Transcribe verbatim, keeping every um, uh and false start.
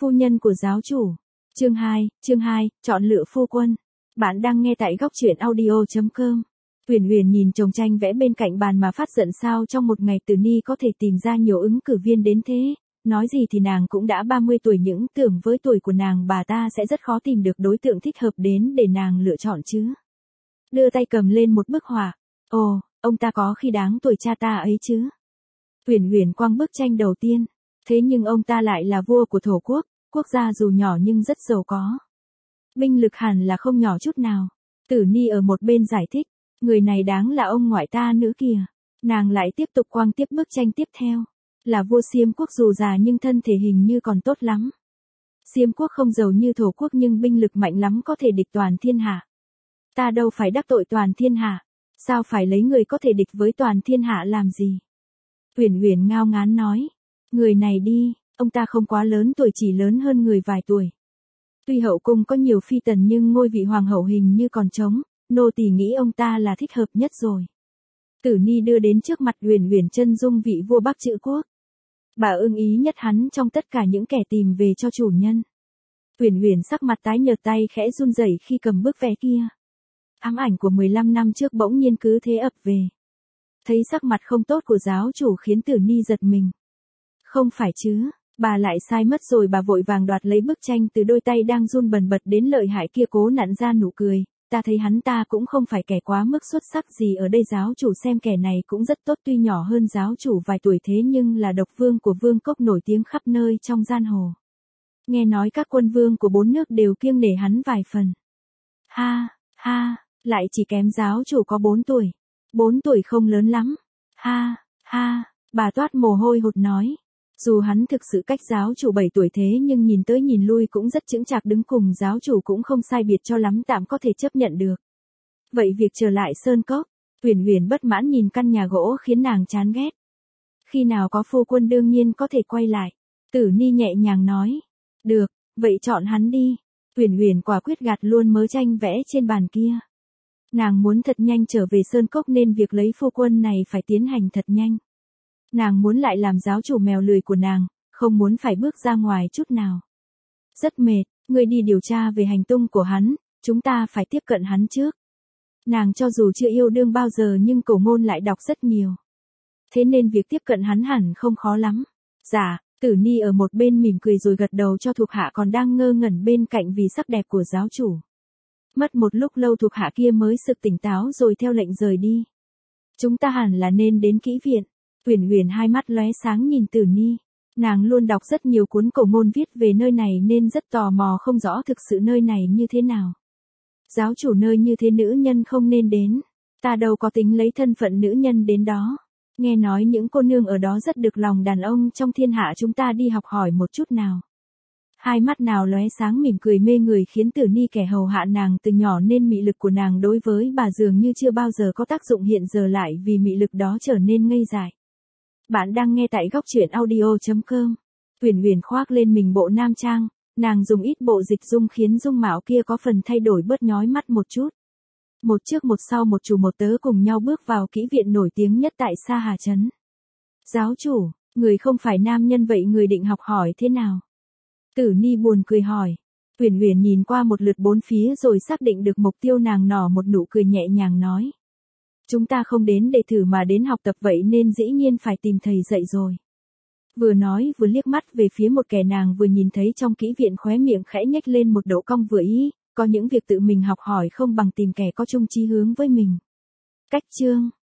Phu nhân của giáo chủ. Chương hai, chương hai, chọn lựa phu quân. Bạn đang nghe tại góc truyện audio chấm com. Huyền Huyền nhìn chồng tranh vẽ bên cạnh bàn mà phát giận sao trong một ngày Tử Ni có thể tìm ra nhiều ứng cử viên đến thế. Nói gì thì nàng cũng đã ba mươi tuổi, những tưởng với tuổi của nàng bà ta sẽ rất khó tìm được đối tượng thích hợp đến để nàng lựa chọn chứ. Đưa tay cầm lên một bức họa. Ồ, ông ta có khi đáng tuổi cha ta ấy chứ. Huyền Huyền quăng bức tranh đầu tiên. Thế nhưng ông ta lại là vua của thổ quốc, quốc gia dù nhỏ nhưng rất giàu có. Binh lực hẳn là không nhỏ chút nào. Tử Ni ở một bên giải thích, người này đáng là ông ngoại ta nữa kìa. Nàng lại tiếp tục quăng tiếp bức tranh tiếp theo. Là vua Xiêm quốc dù già nhưng thân thể hình như còn tốt lắm. Xiêm quốc không giàu như thổ quốc nhưng binh lực mạnh lắm, có thể địch toàn thiên hạ. Ta đâu phải đắc tội toàn thiên hạ. Sao phải lấy người có thể địch với toàn thiên hạ làm gì? Huyền Huyền ngao ngán nói. Người này đi, ông ta không quá lớn tuổi, chỉ lớn hơn người vài tuổi. Tuy hậu cung có nhiều phi tần nhưng ngôi vị hoàng hậu hình như còn trống, nô tỳ nghĩ ông ta là thích hợp nhất rồi. Tử Ni đưa đến trước mặt Huyền Huyền chân dung vị vua Bắc Trữ quốc. Bà ưng ý nhất hắn trong tất cả những kẻ tìm về cho chủ nhân. Huyền Huyền sắc mặt tái nhợt, tay khẽ run rẩy khi cầm bức vẽ kia. Ám ảnh của mười lăm năm trước bỗng nhiên cứ thế ập về. Thấy sắc mặt không tốt của giáo chủ khiến Tử Ni giật mình. Không phải chứ, bà lại sai mất rồi. Bà vội vàng đoạt lấy bức tranh từ đôi tay đang run bần bật đến lợi hại kia, cố nặn ra nụ cười. Ta thấy hắn ta cũng không phải kẻ quá mức xuất sắc gì ở đây, giáo chủ xem, kẻ này cũng rất tốt, tuy nhỏ hơn giáo chủ vài tuổi thế nhưng là độc vương của vương cốc nổi tiếng khắp nơi trong giang hồ. Nghe nói các quân vương của bốn nước đều kiêng nể hắn vài phần. Ha, ha, lại chỉ kém giáo chủ có bốn tuổi. Bốn tuổi không lớn lắm. Ha, ha, bà toát mồ hôi hột nói. Dù hắn thực sự cách giáo chủ bảy tuổi thế nhưng nhìn tới nhìn lui cũng rất chững chạc, đứng cùng giáo chủ cũng không sai biệt cho lắm, tạm có thể chấp nhận được. Vậy việc trở lại Sơn Cốc, Huyền Huyền bất mãn nhìn căn nhà gỗ khiến nàng chán ghét. Khi nào có phu quân đương nhiên có thể quay lại. Tử Ni nhẹ nhàng nói. Được, vậy chọn hắn đi. Huyền Huyền quả quyết gạt luôn mớ tranh vẽ trên bàn kia. Nàng muốn thật nhanh trở về Sơn Cốc nên việc lấy phu quân này phải tiến hành thật nhanh. Nàng muốn lại làm giáo chủ mèo lười của nàng, không muốn phải bước ra ngoài chút nào. Rất mệt, ngươi đi điều tra về hành tung của hắn, chúng ta phải tiếp cận hắn trước. Nàng cho dù chưa yêu đương bao giờ nhưng cổ ngôn lại đọc rất nhiều. Thế nên việc tiếp cận hắn hẳn không khó lắm. Dạ, Tử Ni ở một bên mỉm cười rồi gật đầu cho thuộc hạ còn đang ngơ ngẩn bên cạnh vì sắc đẹp của giáo chủ. Mất một lúc lâu thuộc hạ kia mới sực tỉnh táo rồi theo lệnh rời đi. Chúng ta hẳn là nên đến kỹ viện. Huyền Huyền hai mắt lóe sáng nhìn Tử Ni. Nàng luôn đọc rất nhiều cuốn cổ ngôn viết về nơi này nên rất tò mò không rõ thực sự nơi này như thế nào. Giáo chủ nơi như thế nữ nhân không nên đến. Ta đâu có tính lấy thân phận nữ nhân đến đó. Nghe nói những cô nương ở đó rất được lòng đàn ông trong thiên hạ, chúng ta đi học hỏi một chút nào. Hai mắt nào lóe sáng mỉm cười mê người khiến Tử Ni, kẻ hầu hạ nàng từ nhỏ nên mị lực của nàng đối với bà dường như chưa bao giờ có tác dụng, hiện giờ lại vì mị lực đó trở nên ngây dại. Bạn đang nghe tại góc truyện audio chấm com. Huyền Huyền khoác lên mình bộ nam trang, nàng dùng ít bộ dịch dung khiến dung mạo kia có phần thay đổi bớt nhói mắt một chút. Một trước một sau, một chủ một tớ cùng nhau bước vào kỹ viện nổi tiếng nhất tại Sa Hà Trấn. Giáo chủ, người không phải nam nhân vậy người định học hỏi thế nào? Tử Ni buồn cười hỏi. Huyền Huyền nhìn qua một lượt bốn phía rồi xác định được mục tiêu, nàng nở một nụ cười nhẹ nhàng nói. Chúng ta không đến để thử mà đến học tập, vậy nên dĩ nhiên phải tìm thầy dạy rồi. Vừa nói vừa liếc mắt về phía một kẻ nàng vừa nhìn thấy trong kỹ viện, khóe miệng khẽ nhếch lên một độ cong vừa ý, có những việc tự mình học hỏi không bằng tìm kẻ có chung chí hướng với mình. Cách chương